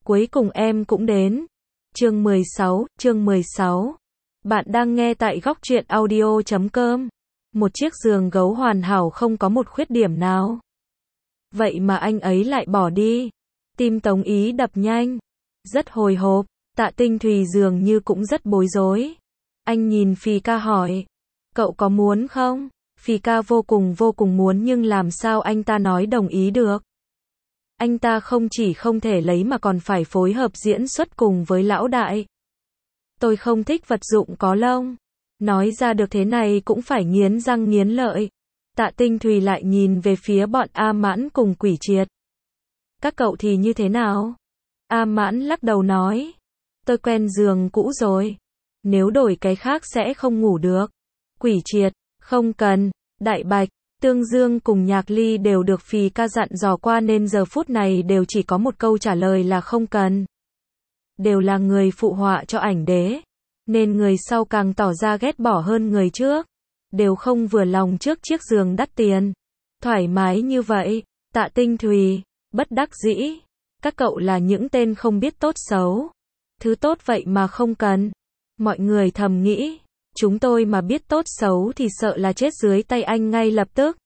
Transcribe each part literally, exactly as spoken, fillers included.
Cuối cùng em cũng đến. Chương mười sáu, chương mười sáu. Bạn đang nghe tại góc truyện audio chấm com. Một chiếc giường gấu hoàn hảo không có một khuyết điểm nào. Vậy mà anh ấy lại bỏ đi. Tim Tống Ý đập nhanh. Rất hồi hộp. Tạ Tinh Thùy dường như cũng rất bối rối. Anh nhìn Phì Ca hỏi. Cậu có muốn không? Phì Ca vô cùng vô cùng muốn, nhưng làm sao anh ta nói đồng ý được? Anh ta không chỉ không thể lấy mà còn phải phối hợp diễn xuất cùng với lão đại. Tôi không thích vật dụng có lông. Nói ra được thế này cũng phải nghiến răng nghiến lợi. Tạ Tinh Thùy lại nhìn về phía bọn A Mãn cùng Quỷ Triệt. Các cậu thì như thế nào? A Mãn lắc đầu nói. Tôi quen giường cũ rồi. Nếu đổi cái khác sẽ không ngủ được. Quỷ Triệt, không cần. Đại Bạch, Tương Dương cùng Nhạc Ly đều được Phì Ca dặn dò qua nên giờ phút này đều chỉ có một câu trả lời là không cần. Đều là người phụ họa cho ảnh đế, nên người sau càng tỏ ra ghét bỏ hơn người trước. Đều không vừa lòng trước chiếc giường đắt tiền. Thoải mái như vậy. Tạ Tinh Thùy, bất đắc dĩ. Các cậu là những tên không biết tốt xấu. Thứ tốt vậy mà không cần. Mọi người thầm nghĩ. Chúng tôi mà biết tốt xấu thì sợ là chết dưới tay anh ngay lập tức.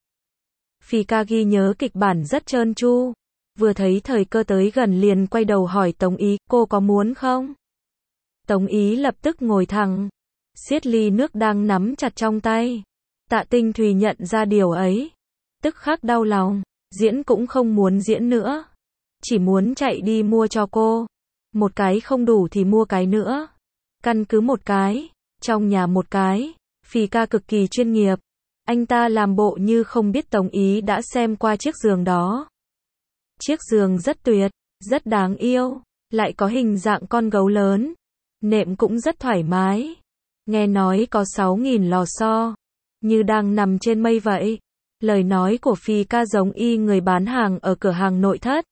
Phì Ca ghi nhớ kịch bản rất trơn tru. Vừa thấy thời cơ tới gần liền quay đầu hỏi Tống Ý, cô có muốn không? Tống Ý lập tức ngồi thẳng, siết ly nước đang nắm chặt trong tay. Tạ Tinh Thùy nhận ra điều ấy, tức khắc đau lòng, diễn cũng không muốn diễn nữa. Chỉ muốn chạy đi mua cho cô. Một cái không đủ thì mua cái nữa. Căn cứ một cái. Trong nhà một cái. Phì Ca cực kỳ chuyên nghiệp. Anh ta làm bộ như không biết Tống Ý đã xem qua chiếc giường đó. Chiếc giường rất tuyệt, rất đáng yêu, lại có hình dạng con gấu lớn. Nệm cũng rất thoải mái. Nghe nói có sáu nghìn lò xo, như đang nằm trên mây vậy. Lời nói của Phì Ca giống y người bán hàng ở cửa hàng nội thất.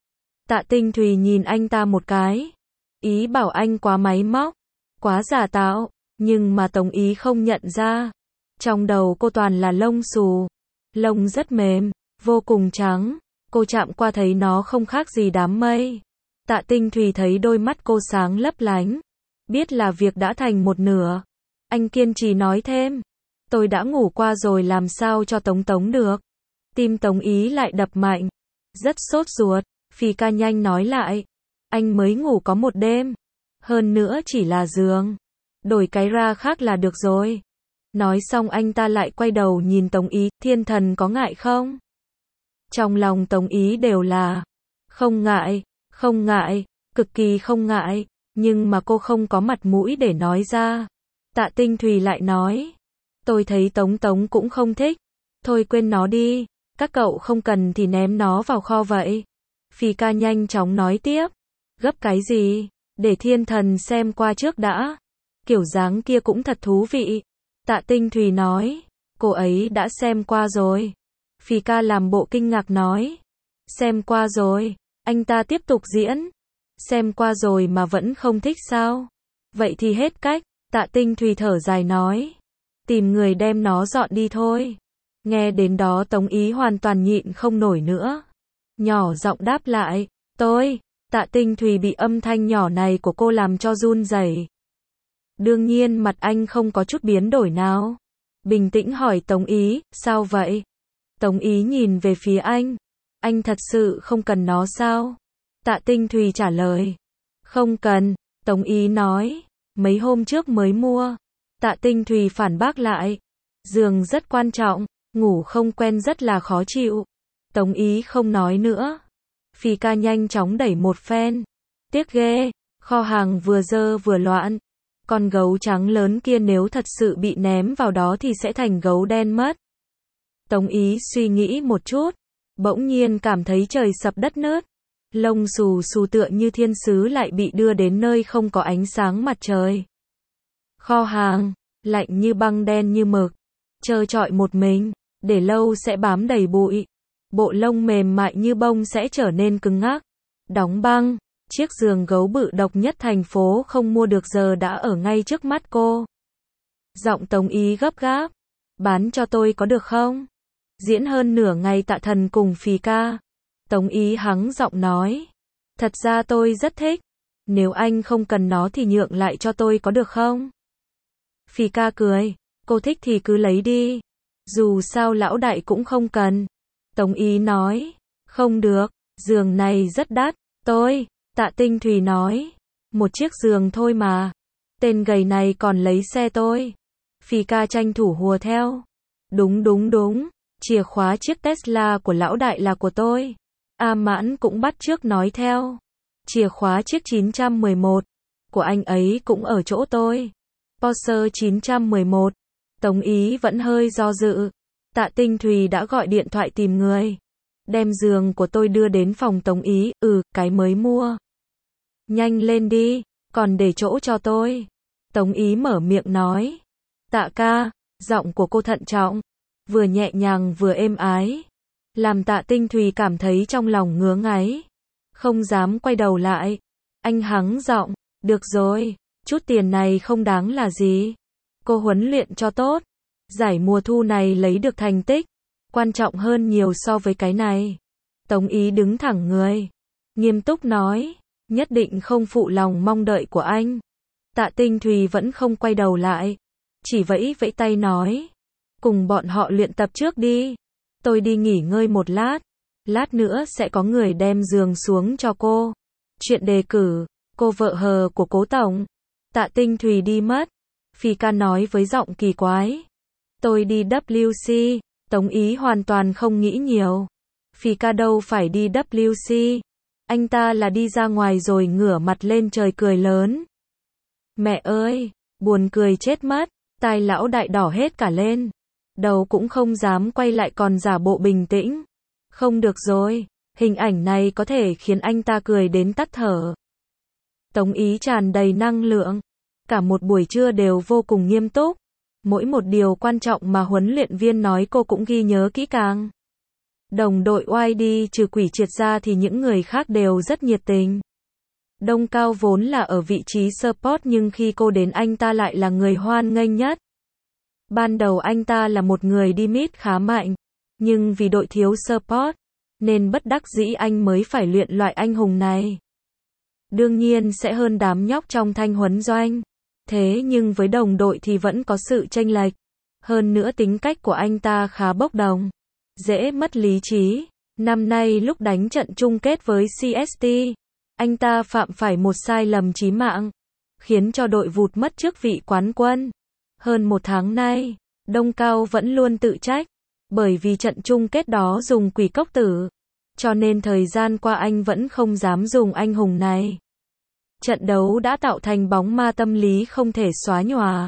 Tạ Tinh Thùy nhìn anh ta một cái. Ý bảo anh quá máy móc, quá giả tạo. Nhưng mà Tống Ý không nhận ra. Trong đầu cô toàn là lông xù. Lông rất mềm, vô cùng trắng. Cô chạm qua thấy nó không khác gì đám mây. Tạ Tinh Thùy thấy đôi mắt cô sáng lấp lánh. Biết là việc đã thành một nửa. Anh kiên trì nói thêm. Tôi đã ngủ qua rồi, làm sao cho Tống Tống được. Tim Tống Ý lại đập mạnh. Rất sốt ruột. Phì Ca nhanh nói lại. Anh mới ngủ có một đêm. Hơn nữa chỉ là giường. Đổi cái ra khác là được rồi. Nói xong anh ta lại quay đầu nhìn Tống Ý. Thiên thần có ngại không? Trong lòng Tống Ý đều là không ngại, không ngại, cực kỳ không ngại. Nhưng mà cô không có mặt mũi để nói ra. Tạ Tinh Thùy lại nói. Tôi thấy Tống Tống cũng không thích. Thôi quên nó đi. Các cậu không cần thì ném nó vào kho vậy. Phì Ca nhanh chóng nói tiếp. Gấp cái gì? Để thiên thần xem qua trước đã. Kiểu dáng kia cũng thật thú vị. Tạ Tinh Thùy nói. Cô ấy đã xem qua rồi. Phì Ca làm bộ kinh ngạc nói. Xem qua rồi. Anh ta tiếp tục diễn. Xem qua rồi mà vẫn không thích sao? Vậy thì hết cách. Tạ Tinh Thùy thở dài nói. Tìm người đem nó dọn đi thôi. Nghe đến đó Tống Ý hoàn toàn nhịn không nổi nữa. Nhỏ giọng đáp lại. Tôi. Tạ Tinh Thùy bị âm thanh nhỏ này của cô làm cho run rẩy. Đương nhiên mặt anh không có chút biến đổi nào. Bình tĩnh hỏi Tống Ý, sao vậy? Tống Ý nhìn về phía anh. Anh thật sự không cần nó sao? Tạ Tinh Thùy trả lời. Không cần. Tống Ý nói. Mấy hôm trước mới mua. Tạ Tinh Thùy phản bác lại. Giường rất quan trọng. Ngủ không quen rất là khó chịu. Tống Ý không nói nữa. Phì Ca nhanh chóng đẩy một phen. Tiếc ghê. Kho hàng vừa dơ vừa loạn. Con gấu trắng lớn kia nếu thật sự bị ném vào đó thì sẽ thành gấu đen mất. Tống Ý suy nghĩ một chút. Bỗng nhiên cảm thấy trời sập đất nứt. Lông xù xù tựa như thiên sứ lại bị đưa đến nơi không có ánh sáng mặt trời. Kho hàng, lạnh như băng đen như mực. Trơ trọi một mình, để lâu sẽ bám đầy bụi. Bộ lông mềm mại như bông sẽ trở nên cứng ngắc. Đóng băng. Chiếc giường gấu bự độc nhất thành phố không mua được giờ đã ở ngay trước mắt cô. Giọng Tống Ý gấp gáp. Bán cho tôi có được không? Diễn hơn nửa ngày Tạ Thần cùng Phì Ca. Tống Ý hắng giọng nói. Thật ra tôi rất thích. Nếu anh không cần nó thì nhượng lại cho tôi có được không? Phì ca cười. Cô thích thì cứ lấy đi. Dù sao lão đại cũng không cần. Tống Ý nói. Không được, giường này rất đắt. Tôi, Tạ Tinh Thùy nói. Một chiếc giường thôi mà. Tên gầy này còn lấy xe tôi. Phì ca tranh thủ hùa theo. Đúng đúng đúng, chìa khóa chiếc Tesla của lão đại là của tôi. A Mãn cũng bắt chước nói theo. Chìa khóa chiếc chín trăm mười một của anh ấy cũng ở chỗ tôi. Porsche chín trăm mười một. Tống Ý vẫn hơi do dự. Tạ Tinh Thùy đã gọi điện thoại tìm người. Đem giường của tôi đưa đến phòng Tống Ý. Ừ, cái mới mua. Nhanh lên đi, còn để chỗ cho tôi. Tống Ý mở miệng nói. Tạ ca, giọng của cô thận trọng, vừa nhẹ nhàng vừa êm ái. Làm Tạ Tinh Thùy cảm thấy trong lòng ngứa ngáy. Không dám quay đầu lại. Anh hắng giọng. Được rồi, chút tiền này không đáng là gì. Cô huấn luyện cho tốt. Giải mùa thu này lấy được thành tích. Quan trọng hơn nhiều so với cái này. Tống Ý đứng thẳng người. Nghiêm túc nói. Nhất định không phụ lòng mong đợi của anh. Tạ Tinh Thùy vẫn không quay đầu lại. Chỉ vẫy vẫy tay nói. Cùng bọn họ luyện tập trước đi. Tôi đi nghỉ ngơi một lát. Lát nữa sẽ có người đem giường xuống cho cô. Chuyện đề cử. Cô vợ hờ của Cố Tổng. Tạ Tinh Thùy đi mất. Phì ca nói với giọng kỳ quái. Tôi đi W C. Tống Ý hoàn toàn không nghĩ nhiều. Phì ca đâu phải đi W C. Anh ta là đi ra ngoài rồi ngửa mặt lên trời cười lớn. Mẹ ơi, buồn cười chết mất. Tai lão đại đỏ hết cả lên. Đầu cũng không dám quay lại còn giả bộ bình tĩnh. Không được rồi, hình ảnh này có thể khiến anh ta cười đến tắt thở. Tống Ý tràn đầy năng lượng. Cả một buổi trưa đều vô cùng nghiêm túc. Mỗi một điều quan trọng mà huấn luyện viên nói cô cũng ghi nhớ kỹ càng. Đồng đội oai đi trừ quỷ triệt ra thì những người khác đều rất nhiệt tình. Đông Cao vốn là ở vị trí support nhưng khi cô đến anh ta lại là người hoan nghênh nhất. Ban đầu anh ta là một người đi mid khá mạnh, nhưng vì đội thiếu support, nên bất đắc dĩ anh mới phải luyện loại anh hùng này. Đương nhiên sẽ hơn đám nhóc trong thanh huấn doanh. Thế nhưng với đồng đội thì vẫn có sự chênh lệch. Hơn nữa tính cách của anh ta khá bốc đồng, dễ mất lý trí. Năm nay lúc đánh trận chung kết với xê ét tê, anh ta phạm phải một sai lầm chí mạng, khiến cho đội vụt mất chức vị quán quân. Hơn một tháng nay, Đông Cao vẫn luôn tự trách, bởi vì trận chung kết đó dùng quỷ cốc tử, cho nên thời gian qua anh vẫn không dám dùng anh hùng này. Trận đấu đã tạo thành bóng ma tâm lý không thể xóa nhòa.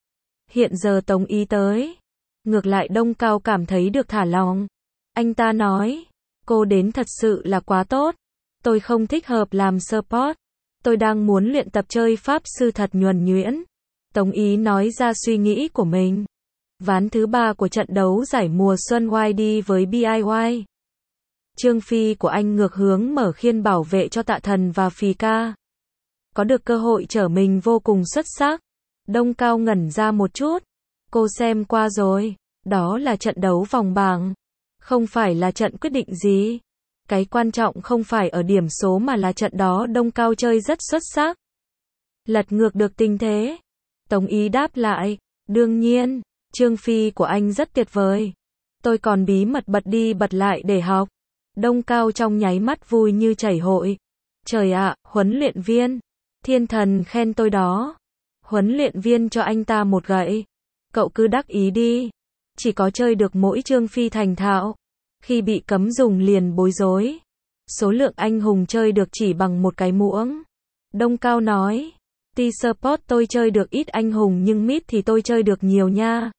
Hiện giờ Tống Ý tới, ngược lại Đông Cao cảm thấy được thả lòng. Anh ta nói, cô đến thật sự là quá tốt. Tôi không thích hợp làm support. Tôi đang muốn luyện tập chơi pháp sư thật nhuần nhuyễn. Tống Ý nói ra suy nghĩ của mình. Ván thứ ba của trận đấu giải mùa xuân Y D với B I Y. Trương Phi của anh ngược hướng mở khiên bảo vệ cho Tạ Thần và Phì ca. Có được cơ hội trở mình vô cùng xuất sắc. Đông Cao ngẩn ra một chút. Cô xem qua rồi. Đó là trận đấu vòng bảng. Không phải là trận quyết định gì. Cái quan trọng không phải ở điểm số mà là trận đó Đông Cao chơi rất xuất sắc. Lật ngược được tình thế. Tống Ý đáp lại. Đương nhiên, Trương Phi của anh rất tuyệt vời. Tôi còn bí mật bật đi bật lại để học. Đông Cao trong nháy mắt vui như chảy hội. Trời ạ, huấn luyện viên. Thiên thần khen tôi đó. Huấn luyện viên cho anh ta một gậy. Cậu cứ đắc ý đi. Chỉ có chơi được mỗi Trương Phi thành thạo. Khi bị cấm dùng liền bối rối. Số lượng anh hùng chơi được chỉ bằng một cái muỗng. Đông Cao nói. T-Support tôi chơi được ít anh hùng nhưng mid thì tôi chơi được nhiều nha.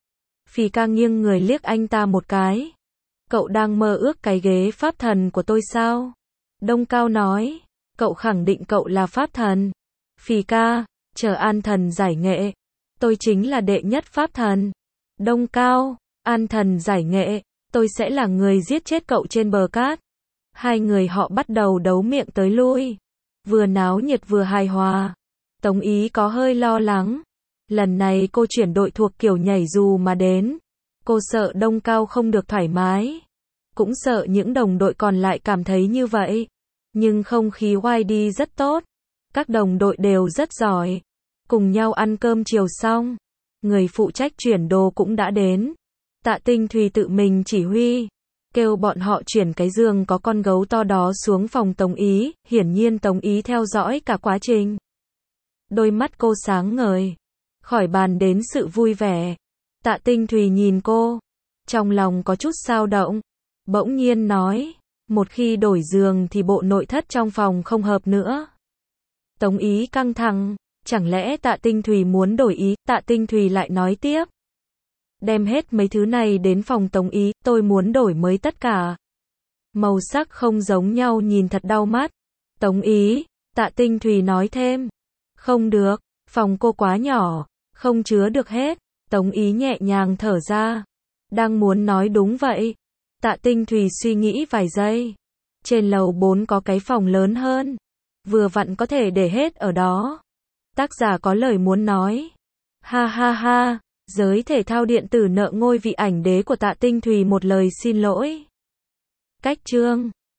Phì ca nghiêng người liếc anh ta một cái. Cậu đang mơ ước cái ghế pháp thần của tôi sao? Đông Cao nói. Cậu khẳng định cậu là pháp thần. Phì ca, chờ An Thần giải nghệ. Tôi chính là đệ nhất pháp thần. Đông Cao, An Thần giải nghệ. Tôi sẽ là người giết chết cậu trên bờ cát. Hai người họ bắt đầu đấu miệng tới lui. Vừa náo nhiệt vừa hài hòa. Tống Ý có hơi lo lắng. Lần này cô chuyển đội thuộc kiểu nhảy dù mà đến. Cô sợ Đông Cao không được thoải mái. Cũng sợ những đồng đội còn lại cảm thấy như vậy. Nhưng không khí oai đi rất tốt. Các đồng đội đều rất giỏi. Cùng nhau ăn cơm chiều xong, người phụ trách chuyển đồ cũng đã đến. Tạ Tinh Thùy tự mình chỉ huy, kêu bọn họ chuyển cái giường có con gấu to đó xuống phòng Tống Ý, hiển nhiên Tống Ý theo dõi cả quá trình. Đôi mắt cô sáng ngời, khỏi bàn đến sự vui vẻ. Tạ Tinh Thùy nhìn cô, trong lòng có chút dao động, bỗng nhiên nói, một khi đổi giường thì bộ nội thất trong phòng không hợp nữa. Tống Ý căng thẳng, chẳng lẽ Tạ Tinh Thùy muốn đổi ý? Tạ Tinh Thùy lại nói tiếp, đem hết mấy thứ này đến phòng Tống Ý, tôi muốn đổi mới tất cả. Màu sắc không giống nhau nhìn thật đau mắt. Tống Ý, Tạ Tinh Thùy nói thêm, không được, phòng cô quá nhỏ, không chứa được hết. Tống Ý nhẹ nhàng thở ra, đang muốn nói đúng vậy. Tạ Tinh Thùy suy nghĩ vài giây, trên lầu bốn có cái phòng lớn hơn, vừa vặn có thể để hết ở đó. Tác giả có lời muốn nói. Ha ha ha, giới thể thao điện tử nợ ngôi vị ảnh đế của Tạ Tinh Thùy một lời xin lỗi. Cách chương